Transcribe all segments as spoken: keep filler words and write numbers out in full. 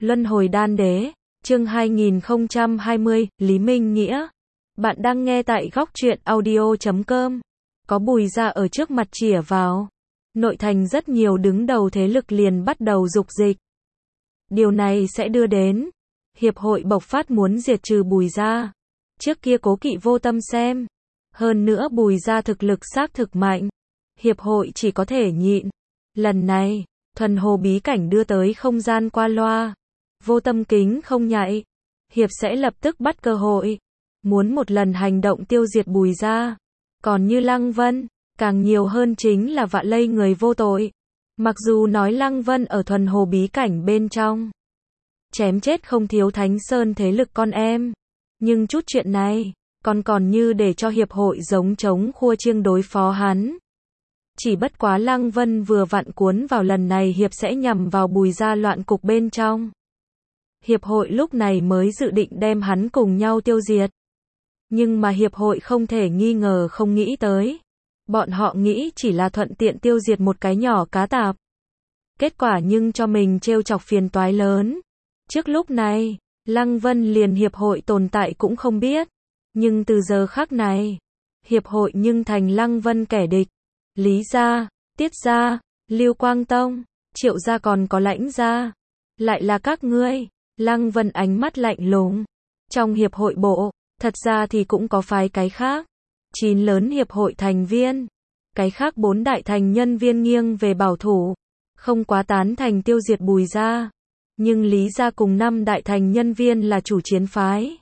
Luân hồi đan đế, chương hai nghìn không trăm hai mươi, Lý Minh Nghĩa. Bạn đang nghe tại góc truyện audio chấm com. Có Bùi Gia ở trước mặt chĩa vào. Nội thành rất nhiều đứng đầu thế lực liền bắt đầu dục dịch. Điều này sẽ đưa đến Hiệp hội bộc phát muốn diệt trừ Bùi Gia. Trước kia cố kỵ vô tâm xem. Hơn nữa Bùi Gia thực lực xác thực mạnh. Hiệp hội chỉ có thể nhịn. Lần này, thuần hồ bí cảnh đưa tới không gian qua loa. Vô tâm kính không nhạy. Hiệp sẽ lập tức bắt cơ hội. Muốn một lần hành động tiêu diệt Bùi Gia. Còn như Lăng Vân, càng nhiều hơn chính là vạ lây người vô tội. Mặc dù nói Lăng Vân ở thuần hồ bí cảnh bên trong. Chém chết không thiếu Thánh Sơn thế lực con em. Nhưng chút chuyện này, còn còn như để cho hiệp hội giống chống khua chiêng đối phó hắn. Chỉ bất quá Lăng Vân vừa vặn cuốn vào lần này hiệp sẽ nhằm vào Bùi Gia loạn cục bên trong. Hiệp hội lúc này mới dự định đem hắn cùng nhau tiêu diệt. Nhưng mà hiệp hội không thể nghi ngờ không nghĩ tới. Bọn họ nghĩ chỉ là thuận tiện tiêu diệt một cái nhỏ cá tạp. Kết quả nhưng cho mình trêu chọc phiền toái lớn. Trước lúc này, Lăng Vân liền hiệp hội tồn tại cũng không biết. Nhưng từ giờ khắc này, hiệp hội nhưng thành Lăng Vân kẻ địch. Lý Gia, Tiết Gia, Lưu Quang Tông, Triệu Gia còn có Lãnh Gia. Lại là các ngươi. Lăng Vân ánh mắt lạnh lùng. Trong hiệp hội bộ, thật ra thì cũng có phái cái khác. Chín lớn hiệp hội thành viên. Cái khác bốn đại thành nhân viên nghiêng về bảo thủ. Không quá tán thành tiêu diệt Bùi Gia. Nhưng Lý Gia cùng năm đại thành nhân viên là chủ chiến phái.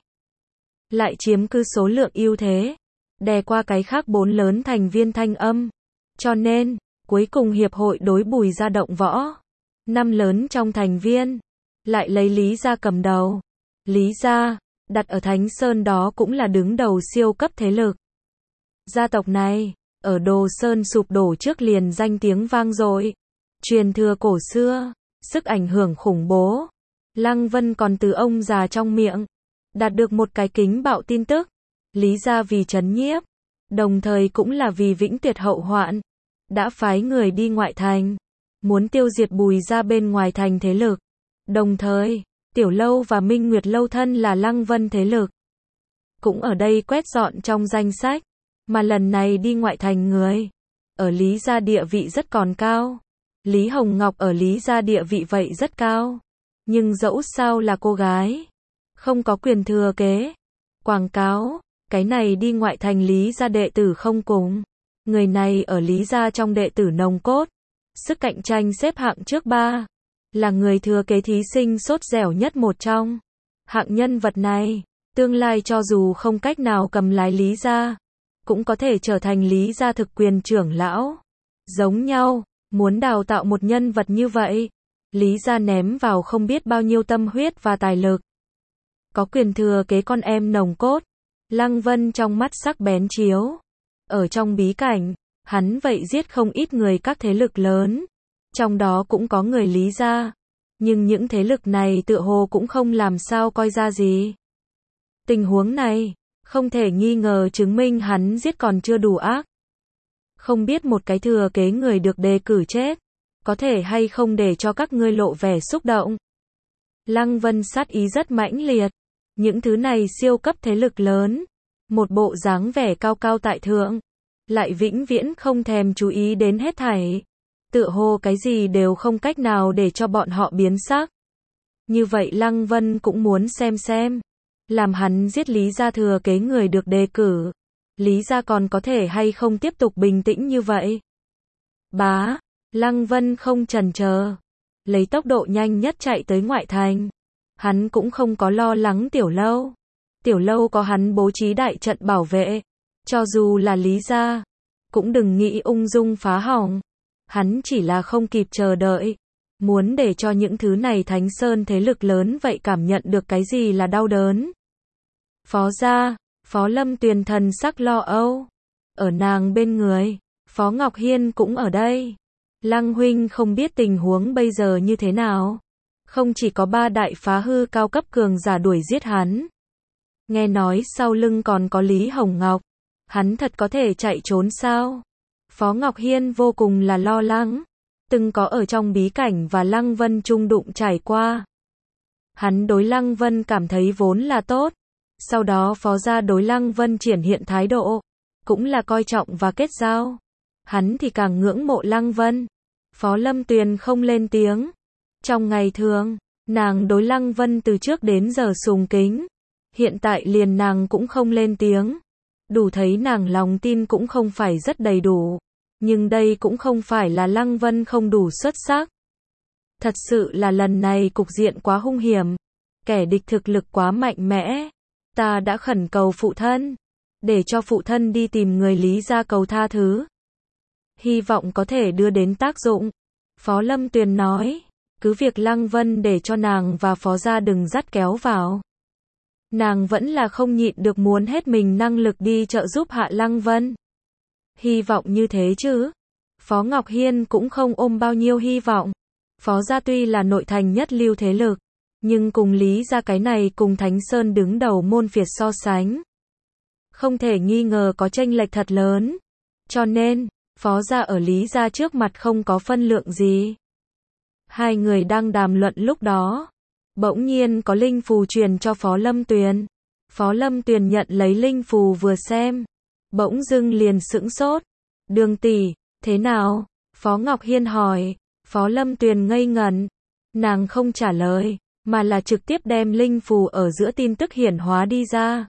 Lại chiếm cứ số lượng ưu thế. Đè qua cái khác bốn lớn thành viên thanh âm. Cho nên, cuối cùng hiệp hội đối Bùi Gia động võ. Năm lớn trong thành viên. Lại lấy Lý Gia cầm đầu. Lý Gia, đặt ở Thánh Sơn đó cũng là đứng đầu siêu cấp thế lực. Gia tộc này, ở Đồ Sơn sụp đổ trước liền danh tiếng vang dội. Truyền thừa cổ xưa, sức ảnh hưởng khủng bố. Lăng Vân còn từ ông già trong miệng, đạt được một cái kính bạo tin tức. Lý Gia vì trấn nhiếp, đồng thời cũng là vì vĩnh tuyệt hậu hoạn. Đã phái người đi ngoại thành, muốn tiêu diệt Bùi Gia bên ngoài thành thế lực. Đồng thời, Tiểu Lâu và Minh Nguyệt Lâu thân là Lăng Vân thế lực. Cũng ở đây quét dọn trong danh sách. Mà lần này đi ngoại thành người. Ở Lý Gia địa vị rất còn cao. Lý Hồng Ngọc ở Lý Gia địa vị vậy rất cao. Nhưng dẫu sao là cô gái. Không có quyền thừa kế. Quảng cáo. Cái này đi ngoại thành Lý Gia đệ tử không cùng. Người này ở Lý Gia trong đệ tử nòng cốt. Sức cạnh tranh xếp hạng trước ba. Là người thừa kế thí sinh sốt dẻo nhất một trong. Hạng nhân vật này, tương lai cho dù không cách nào cầm lái Lý Gia, cũng có thể trở thành Lý Gia thực quyền trưởng lão. Giống nhau, muốn đào tạo một nhân vật như vậy, Lý Gia ném vào không biết bao nhiêu tâm huyết và tài lực. Có quyền thừa kế con em nòng cốt, Lăng Vân trong mắt sắc bén chiếu. Ở trong bí cảnh, hắn vậy giết không ít người các thế lực lớn. Trong đó cũng có người Lý Gia. Nhưng những thế lực này tựa hồ cũng không làm sao coi ra gì. Tình huống này, không thể nghi ngờ chứng minh hắn giết còn chưa đủ ác. Không biết một cái thừa kế người được đề cử chết, có thể hay không để cho các ngươi lộ vẻ xúc động. Lăng Vân sát ý rất mãnh liệt. Những thứ này siêu cấp thế lực lớn. Một bộ dáng vẻ cao cao tại thượng. Lại vĩnh viễn không thèm chú ý đến hết thảy. Tựa hồ cái gì đều không cách nào để cho bọn họ biến sắc. Như vậy Lăng Vân cũng muốn xem xem. Làm hắn giết Lý Gia thừa kế người được đề cử. Lý Gia còn có thể hay không tiếp tục bình tĩnh như vậy. Bá, Lăng Vân không chần chờ. Lấy tốc độ nhanh nhất chạy tới ngoại thành. Hắn cũng không có lo lắng Tiểu Lâu. Tiểu Lâu có hắn bố trí đại trận bảo vệ. Cho dù là Lý Gia, cũng đừng nghĩ ung dung phá hỏng. Hắn chỉ là không kịp chờ đợi. Muốn để cho những thứ này Thánh Sơn thế lực lớn vậy cảm nhận được cái gì là đau đớn. Phó Gia, Phó Lâm Tuyền thần sắc lo âu. Ở nàng bên người, Phó Ngọc Hiên cũng ở đây. Lăng huynh không biết tình huống bây giờ như thế nào. Không chỉ có ba đại phá hư cao cấp cường giả đuổi giết hắn. Nghe nói sau lưng còn có Lý Hồng Ngọc. Hắn thật có thể chạy trốn sao? Phó Ngọc Hiên vô cùng là lo lắng. Từng có ở trong bí cảnh và Lăng Vân chung đụng trải qua. Hắn đối Lăng Vân cảm thấy vốn là tốt. Sau đó Phó gia đối Lăng Vân triển hiện thái độ, cũng là coi trọng và kết giao. Hắn thì càng ngưỡng mộ Lăng Vân. Phó Lâm Tuyền không lên tiếng. Trong ngày thường, nàng đối Lăng Vân từ trước đến giờ sùng kính. Hiện tại liền nàng cũng không lên tiếng. Đủ thấy nàng lòng tin cũng không phải rất đầy đủ. Nhưng đây cũng không phải là Lăng Vân không đủ xuất sắc. Thật sự là lần này cục diện quá hung hiểm. Kẻ địch thực lực quá mạnh mẽ. Ta đã khẩn cầu phụ thân. Để cho phụ thân đi tìm người Lý gia cầu tha thứ. Hy vọng có thể đưa đến tác dụng. Phó Lâm Tuyền nói. Cứ việc Lăng Vân để cho nàng và Phó gia đừng dắt kéo vào. Nàng vẫn là không nhịn được muốn hết mình năng lực đi trợ giúp hạ Lăng Vân. Hy vọng như thế chứ. Phó Ngọc Hiên cũng không ôm bao nhiêu hy vọng. Phó gia tuy là nội thành nhất lưu thế lực. Nhưng cùng Lý gia cái này cùng Thánh Sơn đứng đầu môn phiệt so sánh. Không thể nghi ngờ có chênh lệch thật lớn. Cho nên, Phó gia ở Lý gia trước mặt không có phân lượng gì. Hai người đang đàm luận lúc đó. Bỗng nhiên có linh phù truyền cho Phó Lâm Tuyền. Phó Lâm Tuyền nhận lấy linh phù vừa xem. Bỗng dưng liền sững sốt. Đường tỷ, thế nào? Phó Ngọc Hiên hỏi. Phó Lâm Tuyền ngây ngẩn. Nàng không trả lời, mà là trực tiếp đem linh phù ở giữa tin tức hiển hóa đi ra.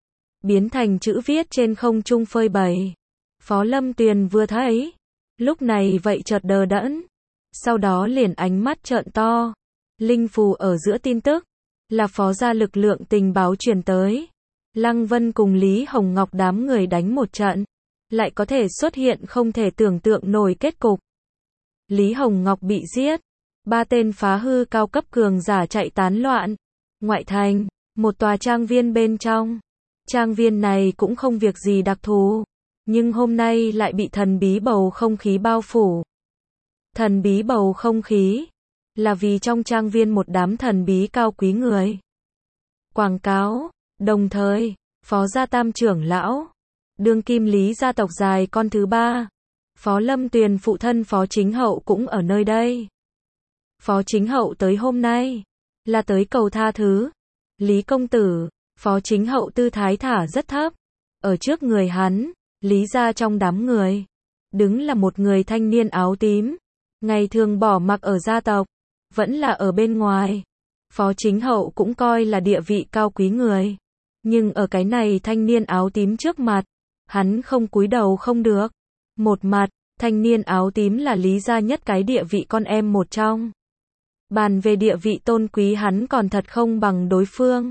Biến thành chữ viết trên không trung phơi bày. Phó Lâm Tuyền vừa thấy. Lúc này vậy chợt đờ đẫn. Sau đó liền ánh mắt trợn to. Linh phù ở giữa tin tức. Là Phó gia lực lượng tình báo truyền tới. Lăng Vân cùng Lý Hồng Ngọc đám người đánh một trận. Lại có thể xuất hiện không thể tưởng tượng nổi kết cục. Lý Hồng Ngọc bị giết. Ba tên phá hư cao cấp cường giả chạy tán loạn. Ngoại thành, một tòa trang viên bên trong. Trang viên này cũng không việc gì đặc thù. Nhưng hôm nay lại bị thần bí bầu không khí bao phủ. Thần bí bầu không khí. Là vì trong trang viên một đám thần bí cao quý người. Quảng cáo. Đồng thời, Phó gia tam trưởng lão. Đương kim Lý gia tộc dài con thứ ba. Phó Lâm Tuyền phụ thân Phó Chính Hậu cũng ở nơi đây. Phó Chính Hậu tới hôm nay. Là tới cầu tha thứ. Lý công tử. Phó Chính Hậu tư thái thả rất thấp. Ở trước người hắn. Lý gia trong đám người. Đứng là một người thanh niên áo tím. Ngày thường bỏ mặc ở gia tộc. Vẫn là ở bên ngoài. Phó Chính Hậu cũng coi là địa vị cao quý người. Nhưng ở cái này thanh niên áo tím trước mặt. Hắn không cúi đầu không được. Một mặt, thanh niên áo tím là Lý gia nhất cái địa vị con em một trong. Bàn về địa vị tôn quý hắn còn thật không bằng đối phương.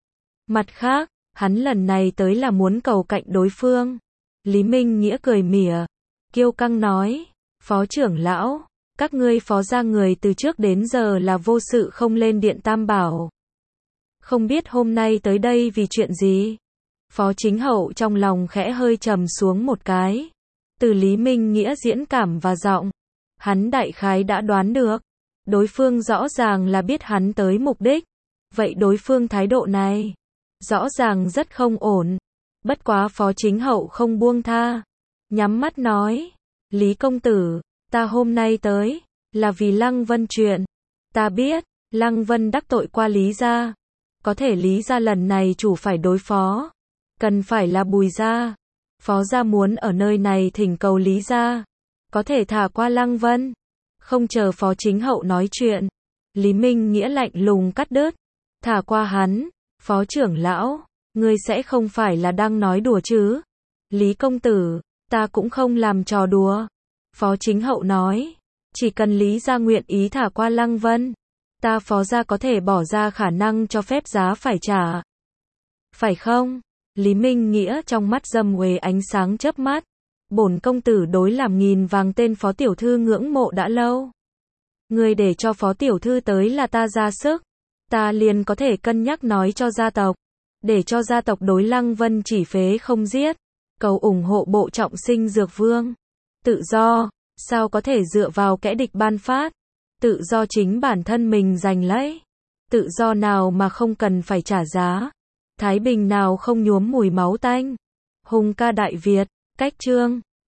Mặt khác, hắn lần này tới là muốn cầu cạnh đối phương. Lý Minh Nghĩa cười mỉa. Kiêu căng nói. Phó trưởng lão. Các ngươi Phó gia người từ trước đến giờ là vô sự không lên điện Tam Bảo. Không biết hôm nay tới đây vì chuyện gì? Phó Chính Hậu trong lòng khẽ hơi trầm xuống một cái. Từ Lý Minh Nghĩa diễn cảm và giọng. Hắn đại khái đã đoán được. Đối phương rõ ràng là biết hắn tới mục đích. Vậy đối phương thái độ này. Rõ ràng rất không ổn. Bất quá Phó Chính Hậu không buông tha. Nhắm mắt nói. Lý công tử. Ta hôm nay tới. Là vì Lăng Vân chuyện. Ta biết. Lăng Vân đắc tội qua Lý gia. Có thể Lý gia lần này chủ phải đối phó. Cần phải là Bùi gia. Phó gia muốn ở nơi này thỉnh cầu Lý gia. Có thể thả qua Lăng Vân. Không chờ Phó Chính Hậu nói chuyện. Lý Minh Nghĩa lạnh lùng cắt đứt. Thả qua hắn. Phó trưởng lão. Ngươi sẽ không phải là đang nói đùa chứ. Lý công tử. Ta cũng không làm trò đùa. Phó Chính Hậu nói. Chỉ cần Lý gia nguyện ý thả qua Lăng Vân. Ta Phó gia có thể bỏ ra khả năng cho phép giá phải trả. Phải không? Lý Minh Nghĩa trong mắt dâm uế ánh sáng chớp mắt. Bổn công tử đối làm nghìn vàng tên Phó tiểu thư ngưỡng mộ đã lâu. Người để cho Phó tiểu thư tới là ta ra sức. Ta liền có thể cân nhắc nói cho gia tộc. Để cho gia tộc đối Lăng Vân chỉ phế không giết. Cầu ủng hộ bộ trọng sinh dược vương. Tự do. Sao có thể dựa vào kẻ địch ban phát. Tự do chính bản thân mình giành lấy. Tự do nào mà không cần phải trả giá. Thái bình nào không nhuốm mùi máu tanh. Hùng ca Đại Việt. Cách chương